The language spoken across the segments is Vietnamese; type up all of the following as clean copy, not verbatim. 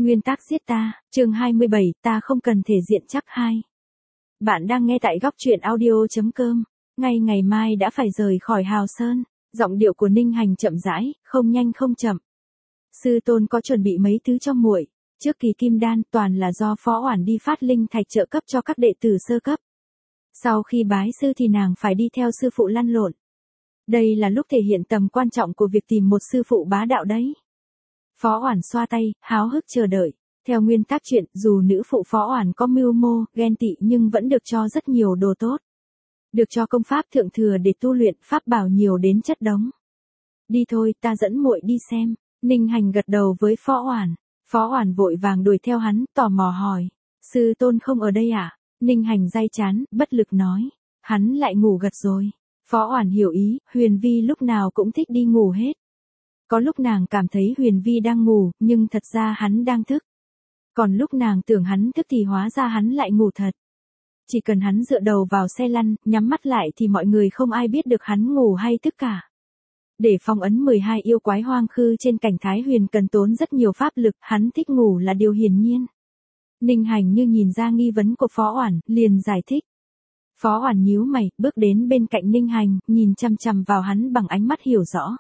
Nguyên tắc giết ta, chương 27, ta không cần thể diện chắc 2. Bạn đang nghe tại góc truyện audio.com. Ngay ngày mai đã phải rời khỏi Hào Sơn. Giọng điệu của Ninh Hành chậm rãi, không nhanh không chậm. Sư tôn có chuẩn bị mấy thứ cho muội. Trước kỳ kim đan toàn là do Phó Oản đi phát linh thạch trợ cấp cho các đệ tử sơ cấp. Sau khi bái sư thì nàng phải đi theo sư phụ lăn lộn. Đây là lúc thể hiện tầm quan trọng của việc tìm một sư phụ bá đạo đấy. Phó Oản xoa tay, háo hức chờ đợi. Theo nguyên tắc chuyện, dù nữ phụ Phó Oản có mưu mô, ghen tị nhưng vẫn được cho rất nhiều đồ tốt. Được cho công pháp thượng thừa để tu luyện, pháp bảo nhiều đến chất đống. Đi thôi, ta dẫn muội đi xem. Ninh Hành gật đầu với Phó Oản. Phó Oản vội vàng đuổi theo hắn, tò mò hỏi. Sư tôn không ở đây à? Ninh Hành day chán, bất lực nói. Hắn lại ngủ gật rồi. Phó Oản hiểu ý, Huyền Vi lúc nào cũng thích đi ngủ hết. Có lúc nàng cảm thấy Huyền Vi đang ngủ, nhưng thật ra hắn đang thức. Còn lúc nàng tưởng hắn thức thì hóa ra hắn lại ngủ thật. Chỉ cần hắn dựa đầu vào xe lăn, nhắm mắt lại thì mọi người không ai biết được hắn ngủ hay thức cả. Để phong ấn 12 yêu quái hoang khư trên cảnh Thái Huyền cần tốn rất nhiều pháp lực, hắn thích ngủ là điều hiển nhiên. Ninh Hành như nhìn ra nghi vấn của Phó Oản, liền giải thích. Phó Oản nhíu mày, bước đến bên cạnh Ninh Hành, nhìn chằm chằm vào hắn bằng ánh mắt hiểu rõ.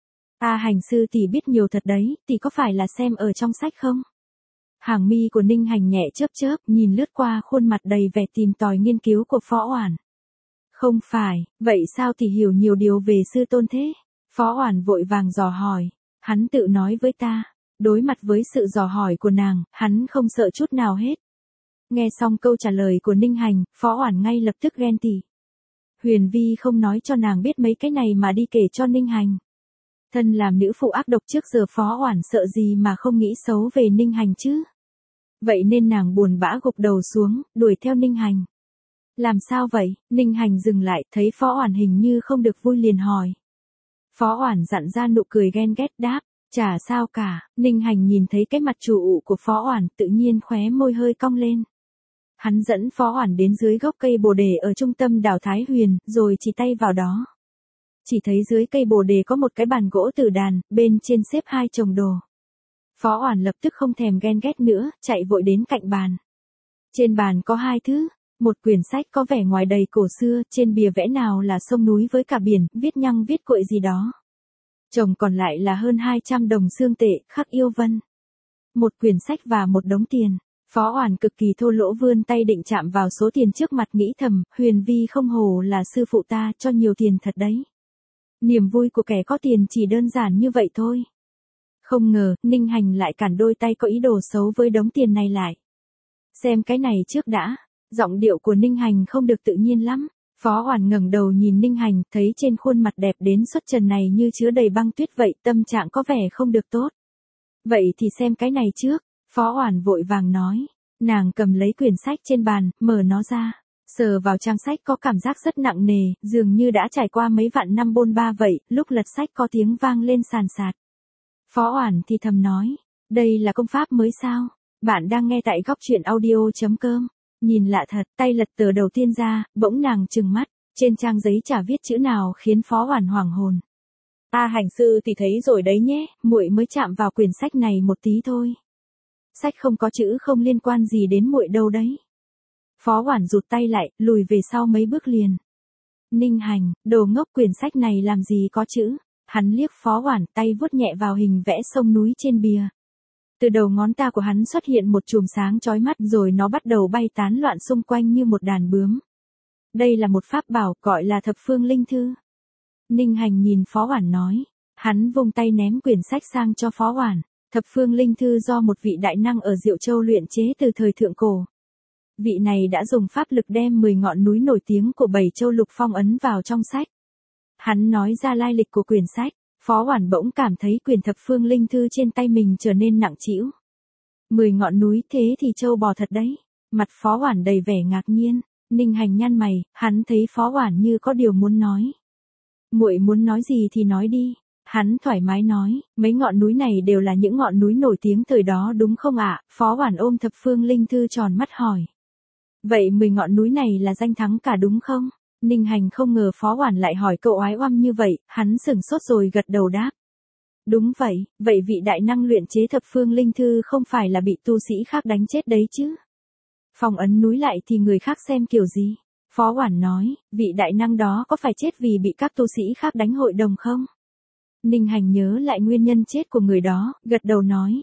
Hành sư tỷ biết nhiều thật đấy, tỷ có phải là xem ở trong sách không? Hàng mi của Ninh Hành nhẹ chớp chớp, nhìn lướt qua khuôn mặt đầy vẻ tìm tòi nghiên cứu của Phó Oản. Không phải, vậy sao tỷ hiểu nhiều điều về sư tôn thế? Phó Oản vội vàng dò hỏi, hắn tự nói với ta. Đối mặt với sự dò hỏi của nàng, hắn không sợ chút nào hết. Nghe xong câu trả lời của Ninh Hành, Phó Oản ngay lập tức ghen tị. Huyền Vi không nói cho nàng biết mấy cái này mà đi kể cho Ninh Hành. Thân làm nữ phụ ác độc trước giờ Phó Oản sợ gì mà không nghĩ xấu về Ninh Hành chứ. Vậy nên nàng buồn bã gục đầu xuống, đuổi theo Ninh Hành. Làm sao vậy? Ninh Hành dừng lại, thấy Phó Oản hình như không được vui liền hỏi. Phó Oản dặn ra nụ cười ghen ghét đáp, chả sao cả. Ninh Hành nhìn thấy cái mặt chủ ụ của Phó Oản tự nhiên khóe môi hơi cong lên. Hắn dẫn Phó Oản đến dưới gốc cây bồ đề ở trung tâm đảo Thái Huyền, rồi chỉ tay vào đó. Chỉ thấy dưới cây bồ đề có một cái bàn gỗ tử đàn, bên trên xếp 2 chồng đồ. Phó Oản lập tức không thèm ghen ghét nữa, chạy vội đến cạnh bàn. Trên bàn có 2 thứ, một quyển sách có vẻ ngoài đầy cổ xưa, trên bìa vẽ nào là sông núi với cả biển, viết nhăng viết cuội gì đó. Chồng còn lại là hơn 200 đồng xương tệ, khắc yêu vân. Một quyển sách và một đống tiền. Phó Oản cực kỳ thô lỗ vươn tay định chạm vào số tiền trước mặt nghĩ thầm, Huyền Vi không hổ là sư phụ ta, cho nhiều tiền thật đấy. Niềm vui của kẻ có tiền chỉ đơn giản như vậy thôi. Không ngờ, Ninh Hành lại cản đôi tay có ý đồ xấu với đống tiền này lại. Xem cái này trước đã. Giọng điệu của Ninh Hành không được tự nhiên lắm. Phó Oản ngẩng đầu nhìn Ninh Hành, thấy trên khuôn mặt đẹp đến xuất trần này như chứa đầy băng tuyết vậy, tâm trạng có vẻ không được tốt. Vậy thì xem cái này trước. Phó Oản vội vàng nói. Nàng cầm lấy quyển sách trên bàn, mở nó ra. Sờ vào trang sách có cảm giác rất nặng nề, dường như đã trải qua mấy vạn năm bôn ba vậy, lúc lật sách có tiếng vang lên sàn sạt. Phó Oản thì thầm nói, đây là công pháp mới sao? Bạn đang nghe tại góc truyện audio.com. Nhìn lạ thật, tay lật tờ đầu tiên ra, bỗng nàng trừng mắt, trên trang giấy chả viết chữ nào khiến Phó Oản hoảng hồn. Hành sư thì thấy rồi đấy nhé, muội mới chạm vào quyển sách này một tí thôi. Sách không có chữ không liên quan gì đến muội đâu đấy. Phó Oản rụt tay lại, lùi về sau mấy bước liền. Ninh Hành, đồ ngốc, quyển sách này làm gì có chữ. Hắn liếc Phó Oản, tay vuốt nhẹ vào hình vẽ sông núi trên bìa. Từ đầu ngón ta của hắn xuất hiện một chùm sáng chói mắt rồi nó bắt đầu bay tán loạn xung quanh như một đàn bướm. Đây là một pháp bảo gọi là Thập Phương Linh Thư. Ninh Hành nhìn Phó Oản nói. Hắn vung tay ném quyển sách sang cho Phó Oản. Thập Phương Linh Thư do một vị đại năng ở Diệu Châu luyện chế từ thời thượng cổ. Vị này đã dùng pháp lực đem 10 ngọn núi nổi tiếng của 7 châu lục phong ấn vào trong sách. Hắn nói ra lai lịch của quyển sách. Phó Oản bỗng cảm thấy quyển Thập Phương Linh Thư trên tay mình trở nên nặng trĩu. 10 ngọn núi thế thì châu bò thật đấy. Mặt Phó Oản đầy vẻ ngạc nhiên. Ninh Hành nhăn mày, hắn thấy Phó Oản như có điều muốn nói. Muội muốn nói gì thì nói đi. Hắn thoải mái nói, mấy ngọn núi này đều là những ngọn núi nổi tiếng thời đó đúng không ạ? Phó Oản ôm Thập Phương Linh Thư tròn mắt hỏi. Vậy 10 ngọn núi này là danh thắng cả đúng không? Ninh Hành không ngờ Phó Oản lại hỏi cậu oái oăm như vậy, hắn sửng sốt rồi gật đầu đáp. Đúng vậy, vậy vị đại năng luyện chế thập phương linh thư không phải là bị tu sĩ khác đánh chết đấy chứ? Phong ấn núi lại thì người khác xem kiểu gì? Phó Quản nói, vị đại năng đó có phải chết vì bị các tu sĩ khác đánh hội đồng không? Ninh Hành nhớ lại nguyên nhân chết của người đó, gật đầu nói.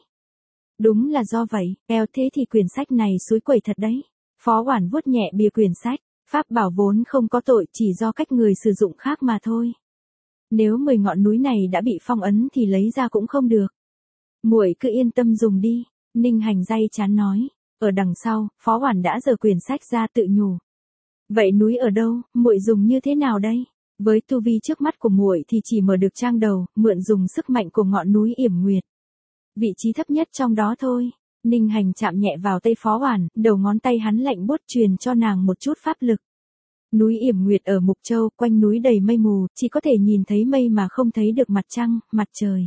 Đúng là do vậy, eo thế thì quyển sách này xúi quẩy thật đấy. Phó Quản vuốt nhẹ bìa quyển sách, pháp bảo vốn không có tội, chỉ do cách người sử dụng khác mà thôi. Nếu 10 ngọn núi này đã bị phong ấn thì lấy ra cũng không được. Muội cứ yên tâm dùng đi, Ninh Hành day chán nói. Ở đằng sau, Phó Hoàn đã giở quyển sách ra tự nhủ. Vậy núi ở đâu, muội dùng như thế nào đây? Với tu vi trước mắt của muội thì chỉ mở được trang đầu, mượn dùng sức mạnh của ngọn núi Yểm Nguyệt. Vị trí thấp nhất trong đó thôi. Ninh Hành chạm nhẹ vào tay Phó Hoàn, đầu ngón tay hắn lạnh buốt truyền cho nàng một chút pháp lực. Núi Yểm Nguyệt ở Mục Châu, quanh núi đầy mây mù, chỉ có thể nhìn thấy mây mà không thấy được mặt trăng, mặt trời.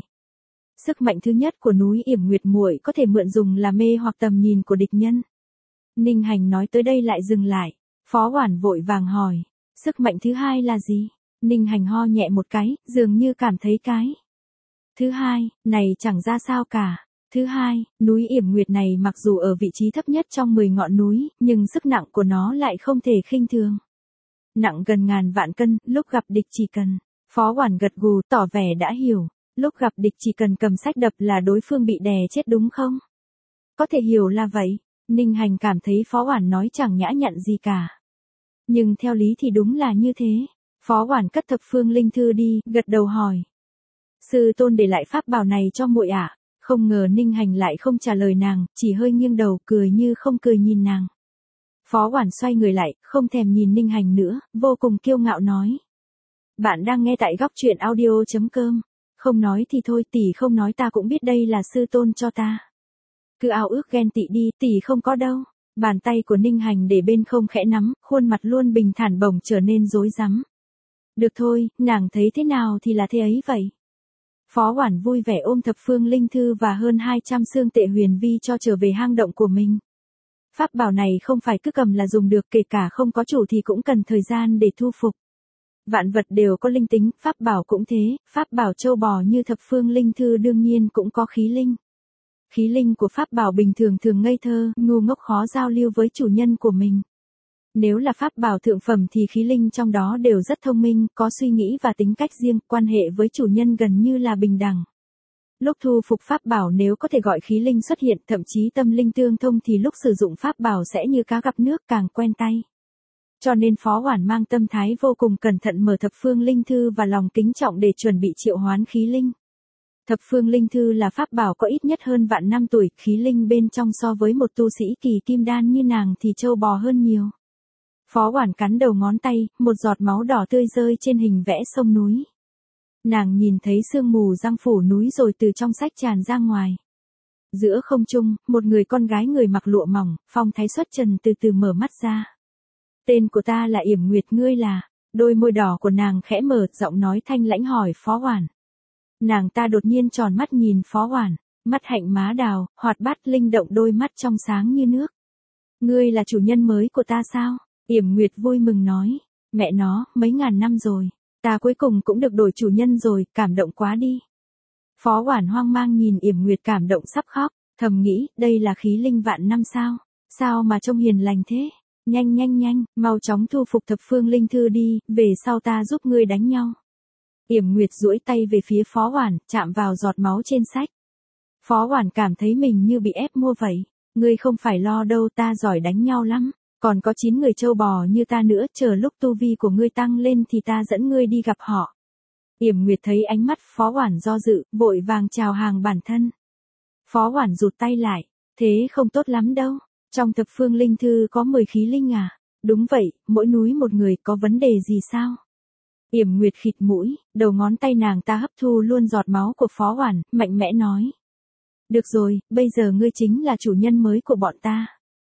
Sức mạnh thứ nhất của núi Yểm Nguyệt muội có thể mượn dùng là mê hoặc tầm nhìn của địch nhân. Ninh Hành nói tới đây lại dừng lại. Phó Hoàn vội vàng hỏi. Sức mạnh thứ hai là gì? Ninh Hành ho nhẹ một cái, dường như cảm thấy cái. Thứ hai, này chẳng ra sao cả. Thứ hai, núi Yểm Nguyệt này mặc dù ở vị trí thấp nhất trong 10 ngọn núi, nhưng sức nặng của nó lại không thể khinh thường. Nặng gần ngàn vạn cân, lúc gặp địch chỉ cần. Phó Hoàn gật gù tỏ vẻ đã hiểu. Lúc gặp địch chỉ cần cầm sách đập là đối phương bị đè chết đúng không? Có thể hiểu là vậy. Ninh Hành cảm thấy Phó Hoàn nói chẳng nhã nhặn gì cả. Nhưng theo lý thì đúng là như thế. Phó Hoàn cất thập phương linh thư đi, gật đầu hỏi. Sư tôn để lại pháp bảo này cho muội ạ. Không ngờ Ninh Hành lại không trả lời nàng, chỉ hơi nghiêng đầu cười như không cười nhìn nàng. Phó Hoàn xoay người lại, không thèm nhìn Ninh Hành nữa, vô cùng kiêu ngạo nói. Bạn đang nghe tại góc truyện audio.com. Không nói thì thôi, tỷ không nói ta cũng biết đây là sư tôn cho ta. Cứ ao ước ghen tị đi, tỷ không có đâu. Bàn tay của Ninh Hành để bên không khẽ nắm, khuôn mặt luôn bình thản bỗng trở nên rối rắm. Được thôi, nàng thấy thế nào thì là thế ấy vậy. Phó Hoàn vui vẻ ôm thập phương linh thư và hơn 200 xương tệ huyền vi cho trở về hang động của mình. Pháp bảo này không phải cứ cầm là dùng được, kể cả không có chủ thì cũng cần thời gian để thu phục. Vạn vật đều có linh tính, pháp bảo cũng thế, pháp bảo châu bò như thập phương linh thư đương nhiên cũng có khí linh. Khí linh của pháp bảo bình thường thường ngây thơ, ngu ngốc khó giao lưu với chủ nhân của mình. Nếu là pháp bảo thượng phẩm thì khí linh trong đó đều rất thông minh, có suy nghĩ và tính cách riêng, quan hệ với chủ nhân gần như là bình đẳng. Lúc thu phục pháp bảo nếu có thể gọi khí linh xuất hiện, thậm chí tâm linh tương thông thì lúc sử dụng pháp bảo sẽ như cá gặp nước, càng quen tay. Cho nên Phó Hoàn mang tâm thái vô cùng cẩn thận mở thập phương linh thư và lòng kính trọng để chuẩn bị triệu hoán khí linh. Thập phương linh thư là pháp bảo có ít nhất hơn vạn năm tuổi, khí linh bên trong so với một tu sĩ kỳ kim đan như nàng thì trâu bò hơn nhiều. Phó Hoàn cắn đầu ngón tay, một giọt máu đỏ tươi rơi trên hình vẽ sông núi. Nàng nhìn thấy sương mù giăng phủ núi rồi từ trong sách tràn ra ngoài. Giữa không trung, một người con gái người mặc lụa mỏng, phong thái xuất trần từ từ mở mắt ra. Tên của ta là Yểm Nguyệt, ngươi là? Đôi môi đỏ của nàng khẽ mở, giọng nói thanh lãnh hỏi Phó Hoàn. Nàng ta đột nhiên tròn mắt nhìn Phó Hoàn, mắt hạnh má đào, hoạt bát linh động, đôi mắt trong sáng như nước. Ngươi là chủ nhân mới của ta sao? Yểm Nguyệt vui mừng nói. Mẹ nó, mấy ngàn năm rồi, ta cuối cùng cũng được đổi chủ nhân rồi, cảm động quá đi. Phó Hoàn hoang mang nhìn Yểm Nguyệt cảm động sắp khóc, thầm nghĩ, đây là khí linh vạn năm sao? Sao mà trông hiền lành thế? Nhanh, mau chóng thu phục thập phương linh thư đi, về sau ta giúp ngươi đánh nhau. Yểm Nguyệt duỗi tay về phía Phó Hoàn, chạm vào giọt máu trên sách. Phó Hoàn cảm thấy mình như bị ép mua vậy. Ngươi không phải lo đâu, ta giỏi đánh nhau lắm. Còn có 9 người trâu bò như ta nữa, chờ lúc tu vi của ngươi tăng lên thì ta dẫn ngươi đi gặp họ. Yểm Nguyệt thấy ánh mắt Phó Hoàn do dự, vội vàng chào hàng bản thân. Phó Hoàn rụt tay lại, thế không tốt lắm đâu. Trong thập phương linh thư có 10 khí linh à? Đúng vậy, mỗi núi một người, có vấn đề gì sao? Yểm Nguyệt khịt mũi, đầu ngón tay nàng ta hấp thu luôn giọt máu của Phó Hoàn, mạnh mẽ nói. Được rồi, bây giờ ngươi chính là chủ nhân mới của bọn ta.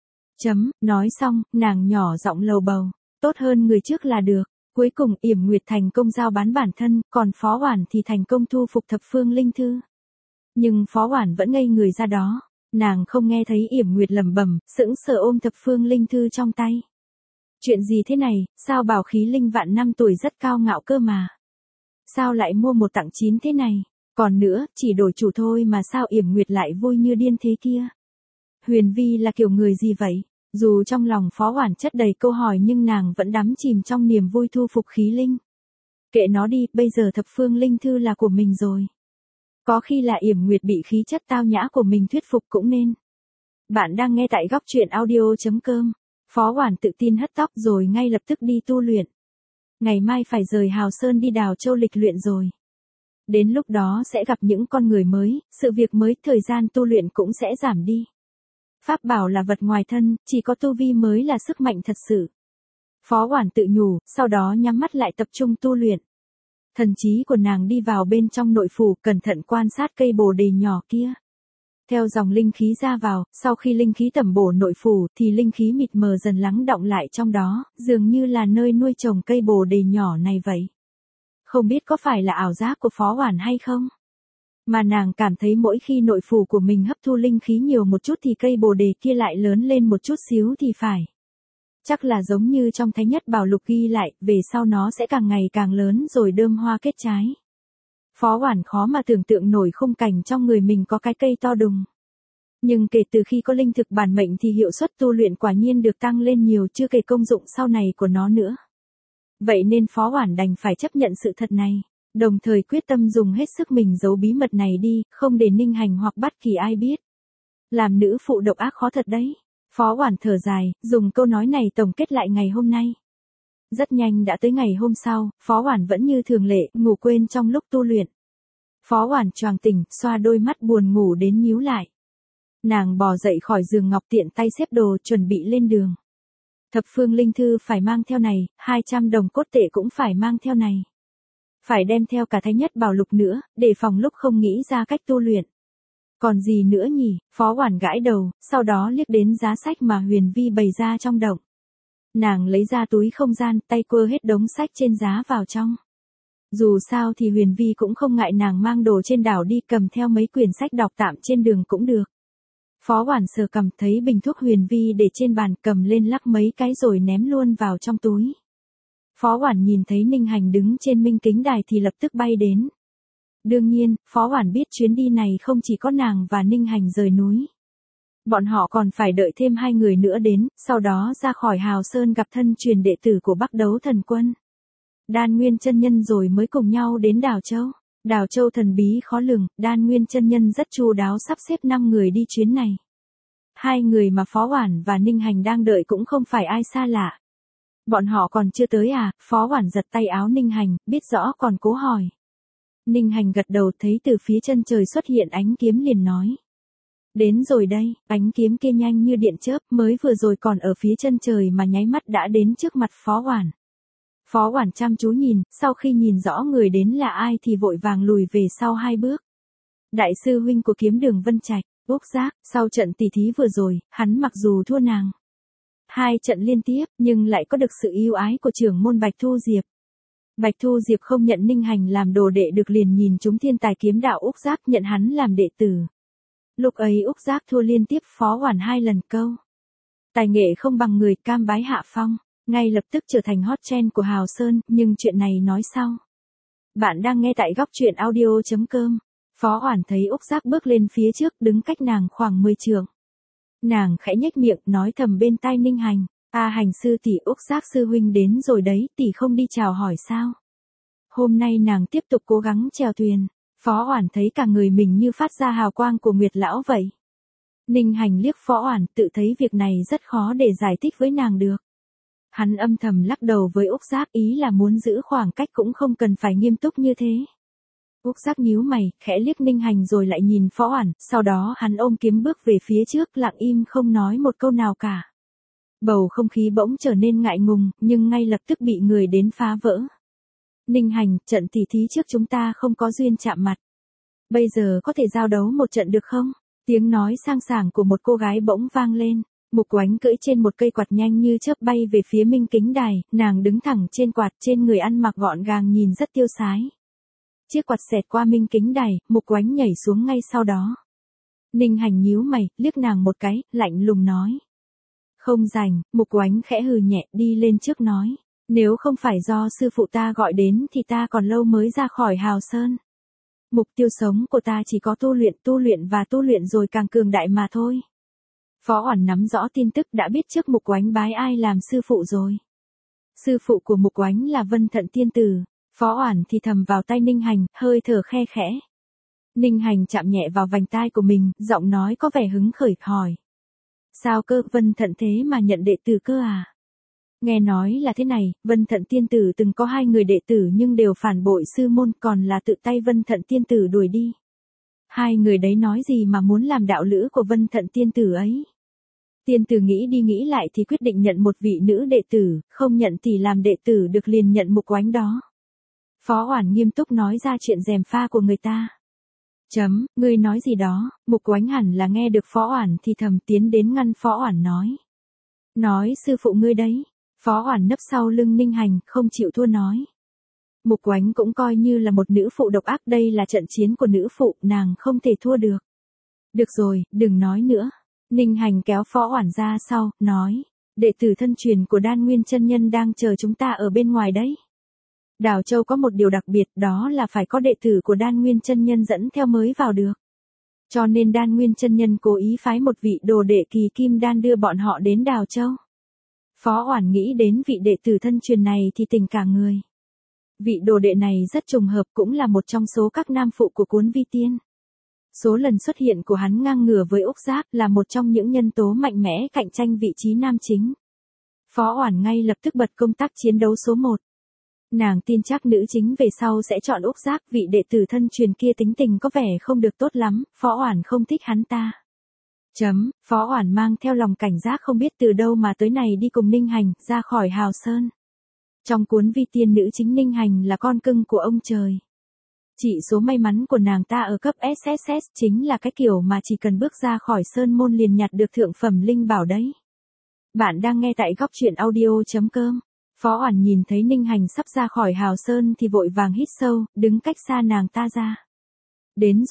Nói xong, nàng nhỏ giọng lầu bầu, tốt hơn người trước là được. Cuối cùng Yểm Nguyệt thành công giao bán bản thân, còn Phó Hoàn thì thành công thu phục thập phương linh thư. Nhưng Phó Hoàn vẫn ngây người ra đó. Nàng không nghe thấy Yểm Nguyệt lẩm bẩm, sững sờ ôm thập phương linh thư trong tay. Chuyện gì thế này, sao bảo khí linh vạn năm tuổi rất cao ngạo cơ mà. Sao lại mua một tặng 9 thế này? Còn nữa, chỉ đổi chủ thôi mà sao Yểm Nguyệt lại vui như điên thế kia? Huyền Vi là kiểu người gì vậy? Dù trong lòng Phó Oản chất đầy câu hỏi nhưng nàng vẫn đắm chìm trong niềm vui thu phục khí linh. Kệ nó đi, bây giờ thập phương linh thư là của mình rồi. Có khi là Yểm Nguyệt bị khí chất tao nhã của mình thuyết phục cũng nên. Bạn đang nghe tại góc truyện audio.com. Phó Oản tự tin hất tóc rồi ngay lập tức đi tu luyện. Ngày mai phải rời Hào Sơn đi Đào Châu lịch luyện rồi. Đến lúc đó sẽ gặp những con người mới, sự việc mới, thời gian tu luyện cũng sẽ giảm đi. Pháp bảo là vật ngoài thân, chỉ có tu vi mới là sức mạnh thật sự. Phó Oản tự nhủ, sau đó nhắm mắt lại tập trung tu luyện. Thần trí của nàng đi vào bên trong nội phủ, cẩn thận quan sát cây bồ đề nhỏ kia. Theo dòng linh khí ra vào, sau khi linh khí tẩm bổ nội phủ thì linh khí mịt mờ dần lắng đọng lại trong đó, dường như là nơi nuôi trồng cây bồ đề nhỏ này vậy. Không biết có phải là ảo giác của Phó Oản hay không? Mà nàng cảm thấy mỗi khi nội phủ của mình hấp thu linh khí nhiều một chút thì cây bồ đề kia lại lớn lên một chút xíu thì phải. Chắc là giống như trong Thái Nhất Bảo Lục ghi lại, về sau nó sẽ càng ngày càng lớn rồi đơm hoa kết trái. Phó Oản khó mà tưởng tượng nổi khung cảnh trong người mình có cái cây to đùng. Nhưng kể từ khi có linh thực bản mệnh thì hiệu suất tu luyện quả nhiên được tăng lên nhiều, chưa kể công dụng sau này của nó nữa. Vậy nên Phó Oản đành phải chấp nhận sự thật này, đồng thời quyết tâm dùng hết sức mình giấu bí mật này đi, không để Ninh Hành hoặc bất kỳ ai biết. Làm nữ phụ độc ác khó thật đấy. Phó Oản thở dài, dùng câu nói này tổng kết lại ngày hôm nay. Rất nhanh đã tới ngày hôm sau, Phó Oản vẫn như thường lệ, ngủ quên trong lúc tu luyện. Phó Oản choàng tỉnh, xoa đôi mắt buồn ngủ đến nhíu lại. Nàng bò dậy khỏi giường ngọc tiện tay xếp đồ chuẩn bị lên đường. Thập phương linh thư phải mang theo này, 200 đồng cốt tệ cũng phải mang theo này. Phải đem theo cả Thái Nhất Bảo Lục nữa, để phòng lúc không nghĩ ra cách tu luyện. Còn gì nữa nhỉ? Phó Oản gãi đầu, sau đó liếc đến giá sách mà Huyền Vi bày ra trong động. Nàng lấy ra túi không gian, tay quơ hết đống sách trên giá vào trong. Dù sao thì Huyền Vi cũng không ngại nàng mang đồ trên đảo đi, cầm theo mấy quyển sách đọc tạm trên đường cũng được. Phó Oản sờ cằm thấy bình thuốc Huyền Vi để trên bàn, cầm lên lắc mấy cái rồi ném luôn vào trong túi. Phó Oản nhìn thấy Ninh Hành đứng trên minh kính đài thì lập tức bay đến. Đương nhiên, Phó Oản biết chuyến đi này không chỉ có nàng và Ninh Hành rời núi. Bọn họ còn phải đợi thêm 2 người nữa đến, sau đó ra khỏi Hào Sơn gặp thân truyền đệ tử của Bắc Đấu Thần Quân. Đan Nguyên chân nhân rồi mới cùng nhau đến Đào Châu. Đào Châu thần bí khó lường, Đan Nguyên chân nhân rất chu đáo sắp xếp 5 người đi chuyến này. 2 người mà Phó Oản và Ninh Hành đang đợi cũng không phải ai xa lạ. Bọn họ còn chưa tới à? Phó Oản giật tay áo Ninh Hành, biết rõ còn cố hỏi. Ninh Hành gật đầu, thấy từ phía chân trời xuất hiện ánh kiếm liền nói. Đến rồi đây, ánh kiếm kia nhanh như điện chớp, mới vừa rồi còn ở phía chân trời mà nháy mắt đã đến trước mặt Phó Oản. Phó Oản chăm chú nhìn, sau khi nhìn rõ người đến là ai thì vội vàng lùi về sau 2 bước. Đại sư huynh của Kiếm Đường Vân Trạch, Úc Giác, sau trận tỷ thí vừa rồi, hắn mặc dù thua nàng 2 trận liên tiếp, nhưng lại có được sự ưu ái của trưởng môn Bạch Thu Diệp. Bạch Thu Diệp không nhận Ninh Hành làm đồ đệ được liền nhìn chúng thiên tài kiếm đạo Úc Giác nhận hắn làm đệ tử. Lúc ấy Úc Giác thua liên tiếp Phó Oản 2 lần câu. Tài nghệ không bằng người, cam bái hạ phong, ngay lập tức trở thành hot trend của Hào Sơn, nhưng chuyện này nói sau. Bạn đang nghe tại góc truyện audio.com. Phó Oản thấy Úc Giác bước lên phía trước, đứng cách nàng khoảng 10 trượng. Nàng khẽ nhếch miệng, nói thầm bên tai Ninh Hành, "A Hành sư tỷ, Úc Giác sư huynh đến rồi đấy, tỷ không đi chào hỏi sao?" Hôm nay nàng tiếp tục cố gắng chèo thuyền. Phó Oản thấy cả người mình như phát ra hào quang của Nguyệt lão vậy. Ninh Hành liếc Phó Oản, tự thấy việc này rất khó để giải thích với nàng được. Hắn âm thầm lắc đầu với Úc Giác, ý là muốn giữ khoảng cách cũng không cần phải nghiêm túc như thế. Úc Giác nhíu mày, khẽ liếc Ninh Hành rồi lại nhìn Phó Oản, sau đó hắn ôm kiếm bước về phía trước, lặng im không nói một câu nào cả. Bầu không khí bỗng trở nên ngại ngùng, nhưng ngay lập tức bị người đến phá vỡ. Ninh Hành, trận tỷ thí trước chúng ta không có duyên chạm mặt. Bây giờ có thể giao đấu một trận được không? Tiếng nói sang sảng của một cô gái bỗng vang lên. Mục Oánh cưỡi trên một cây quạt nhanh như chớp bay về phía minh kính đài, nàng đứng thẳng trên quạt, trên người ăn mặc gọn gàng nhìn rất tiêu sái. Chiếc quạt xẹt qua minh kính đài, Mục Oánh nhảy xuống ngay sau đó. Ninh Hành nhíu mày, liếc nàng một cái, lạnh lùng nói. Không rảnh, Mục Oánh khẽ hừ nhẹ, đi lên trước nói. Nếu không phải do sư phụ ta gọi đến thì ta còn lâu mới ra khỏi Hào Sơn. Mục tiêu sống của ta chỉ có tu luyện và tu luyện rồi càng cường đại mà thôi. Phó Oản nắm rõ tin tức đã biết trước Mục Oánh bái ai làm sư phụ rồi. Sư phụ của Mục Oánh là Vân Thận Tiên Tử. Phó Oản thì thầm vào tai Ninh Hành, hơi thở khe khẽ. Ninh Hành chạm nhẹ vào vành tai của mình, giọng nói có vẻ hứng khởi, hỏi. Sao cơ, Vân Thận thế mà nhận đệ tử cơ à? Nghe nói là thế này, Vân Thận Tiên Tử từng có 2 người đệ tử nhưng đều phản bội sư môn, còn là tự tay Vân Thận Tiên Tử đuổi đi. 2 người đấy nói gì mà muốn làm đạo lữ của Vân Thận Tiên Tử ấy? Tiên Tử nghĩ đi nghĩ lại thì quyết định nhận một vị nữ đệ tử, không nhận thì làm đệ tử được liền nhận Mục Oánh đó. Phó Oản nghiêm túc nói ra chuyện gièm pha của người ta. Ngươi nói gì đó? Mục Oánh hẳn là nghe được Phó Oản thì thầm tiến đến ngăn Phó Oản nói. Nói sư phụ ngươi đấy. Phó Oản nấp sau lưng Ninh Hành, không chịu thua nói. Mục Oánh cũng coi như là một nữ phụ độc ác, đây là trận chiến của nữ phụ, nàng không thể thua được. Được rồi, đừng nói nữa. Ninh Hành kéo Phó Oản ra sau, nói. Đệ tử thân truyền của Đan Nguyên chân nhân đang chờ chúng ta ở bên ngoài đấy. Đào Châu có một điều đặc biệt, đó là phải có đệ tử của Đan Nguyên chân nhân dẫn theo mới vào được. Cho nên Đan Nguyên chân nhân cố ý phái một vị đồ đệ kỳ kim đan đưa bọn họ đến Đào Châu. Phó Oản nghĩ đến vị đệ tử thân truyền này thì tỉnh cả người. Vị đồ đệ này rất trùng hợp, cũng là một trong số các nam phụ của Cuốn Vi Tiên. Số lần xuất hiện của hắn ngang ngửa với Úc Giáp, là một trong những nhân tố mạnh mẽ cạnh tranh vị trí nam chính. Phó Oản ngay lập tức bật công tắc chiến đấu số 1. Nàng tin chắc nữ chính về sau sẽ chọn Úc Giáp, vị đệ tử thân truyền kia tính tình có vẻ không được tốt lắm, Phó Oản không thích hắn ta. Phó Oản mang theo lòng cảnh giác không biết từ đâu mà tới này đi cùng Ninh Hành ra khỏi Hào Sơn. Trong Cuốn Vi Tiên nữ chính Ninh Hành là con cưng của ông trời. Chỉ số may mắn của nàng ta ở cấp SSS chính là cái kiểu mà chỉ cần bước ra khỏi sơn môn liền nhặt được thượng phẩm linh bảo đấy. Bạn đang nghe tại goctruyện.audio.com. Phó Oản nhìn thấy Ninh Hành sắp ra khỏi Hào Sơn thì vội vàng hít sâu, đứng cách xa nàng ta ra. Đến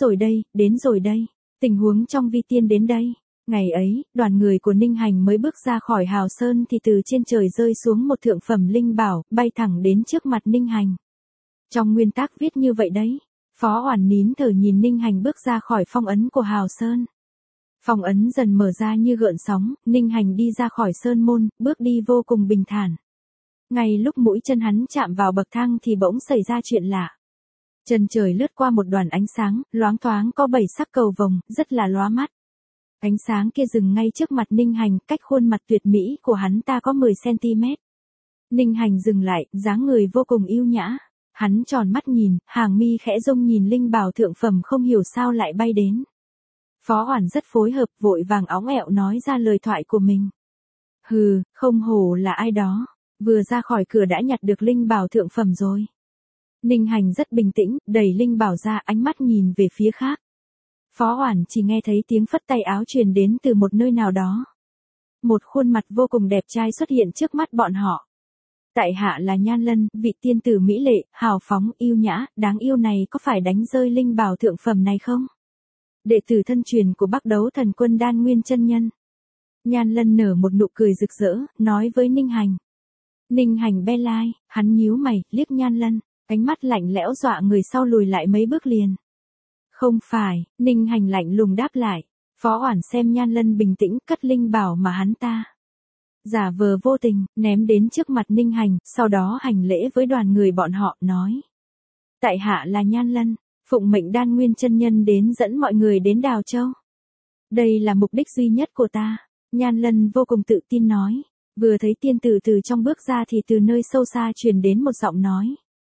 rồi đây, tình huống trong Vi Tiên đến đây. Ngày ấy, đoàn người của Ninh Hành mới bước ra khỏi Hào Sơn thì từ trên trời rơi xuống một thượng phẩm linh bảo, bay thẳng đến trước mặt Ninh Hành. Trong nguyên tắc viết như vậy đấy. Phó Oản nín thở nhìn Ninh Hành bước ra khỏi phong ấn của Hào Sơn. Phong ấn dần mở ra như gợn sóng, Ninh Hành đi ra khỏi sơn môn, bước đi vô cùng bình thản. Ngay lúc mũi chân hắn chạm vào bậc thang thì bỗng xảy ra chuyện lạ. Chân trời lướt qua một đoàn ánh sáng, loáng thoáng có 7 sắc cầu vồng, rất là lóa mắt. Ánh sáng kia dừng ngay trước mặt Ninh Hành, cách khuôn mặt tuyệt mỹ của hắn ta có 10 cm. Ninh Hành dừng lại, dáng người vô cùng yêu nhã. Hắn tròn mắt nhìn, hàng mi khẽ rung nhìn linh bảo thượng phẩm không hiểu sao lại bay đến. Phó Oản rất phối hợp, vội vàng óng ẹo nói ra lời thoại của mình. Hừ, không hổ là ai đó, vừa ra khỏi cửa đã nhặt được linh bảo thượng phẩm rồi. Ninh Hành rất bình tĩnh, đẩy linh bảo ra, ánh mắt nhìn về phía khác. Phó Oản chỉ nghe thấy tiếng phất tay áo truyền đến từ một nơi nào đó. Một khuôn mặt vô cùng đẹp trai xuất hiện trước mắt bọn họ. Tại hạ là Nhan Lân, vị tiên tử mỹ lệ, hào phóng, yêu nhã, đáng yêu này có phải đánh rơi linh bảo thượng phẩm này không? Đệ tử thân truyền của Bắc Đấu Thần Quân Đan Nguyên chân nhân. Nhan Lân nở một nụ cười rực rỡ, nói với Ninh Hành. Ninh Hành be lai, hắn nhíu mày, liếc Nhan Lân, ánh mắt lạnh lẽo dọa người sau lùi lại mấy bước liền. Không phải, Ninh Hành lạnh lùng đáp lại. Phó Oản xem Nhan Lân bình tĩnh, cất linh bảo mà hắn ta giả vờ vô tình, ném đến trước mặt Ninh Hành, sau đó hành lễ với đoàn người bọn họ, nói. Tại hạ là Nhan Lân, phụng mệnh Đan Nguyên chân nhân đến dẫn mọi người đến Đào Châu. Đây là mục đích duy nhất của ta. Nhan Lân vô cùng tự tin nói. Vừa thấy tiên tử từ trong bước ra thì từ nơi sâu xa truyền đến một giọng nói.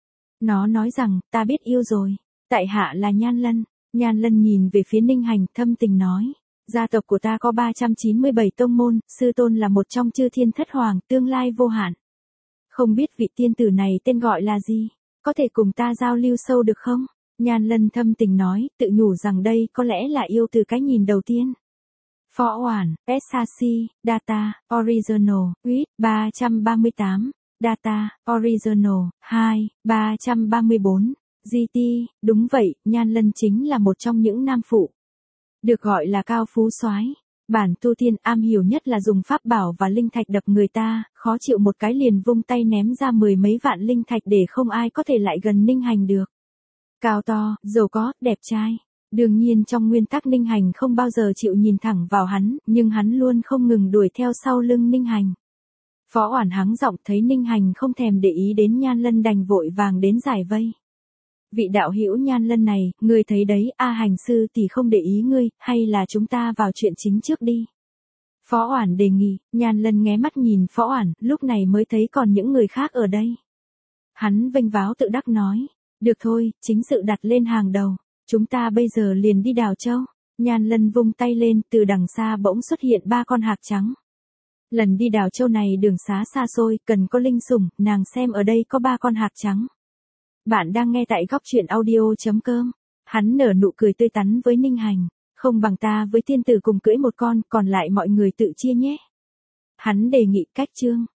Nó nói rằng, ta biết yêu rồi. Tại hạ là Nhan Lân. Nhan Lân nhìn về phía Ninh Hành, thâm tình nói. Gia tộc của ta có 397 tông môn, sư tôn là một trong chư thiên thất hoàng, tương lai vô hạn. Không biết vị tiên tử này tên gọi là gì? Có thể cùng ta giao lưu sâu được không? Nhan Lân thâm tình nói, tự nhủ rằng đây có lẽ là yêu từ cái nhìn đầu tiên. Phó Oản, Sashi, Data, Original, Read, 338, Data, Original, 2, 334, GT, đúng vậy, Nhan Lân chính là một trong những nam phụ. Được gọi là cao phú soái. Bản tu tiên am hiểu nhất là dùng pháp bảo và linh thạch đập người ta, khó chịu một cái liền vung tay ném ra 10 mấy vạn linh thạch để không ai có thể lại gần Ninh Hành được. Cao to, giàu có, đẹp trai. Đương nhiên trong nguyên tắc Ninh Hành không bao giờ chịu nhìn thẳng vào hắn, nhưng hắn luôn không ngừng đuổi theo sau lưng Ninh Hành. Phó Oản hắng giọng thấy Ninh Hành không thèm để ý đến Nhan Lân đành vội vàng đến giải vây. Vị đạo hữu Nhan Lân này, ngươi thấy đấy, A Hành sư thì không để ý ngươi, hay là chúng ta vào chuyện chính trước đi. Phó Oản đề nghị, Nhan Lân nghé mắt nhìn Phó Oản, lúc này mới thấy còn những người khác ở đây. Hắn vênh váo tự đắc nói, được thôi, chính sự đặt lên hàng đầu, chúng ta bây giờ liền đi Đào Châu. Nhan Lân vung tay lên, từ đằng xa bỗng xuất hiện 3 con hạc trắng. Lần đi Đào Châu này đường xá xa xôi, cần có linh sủng, nàng xem ở đây có 3 con hạc trắng. Bạn đang nghe tại góc truyện audio.com. Hắn nở nụ cười tươi tắn với Ninh Hành, không bằng ta với tiên tử cùng cưỡi một con, còn lại mọi người tự chia nhé. Hắn đề nghị cách chương.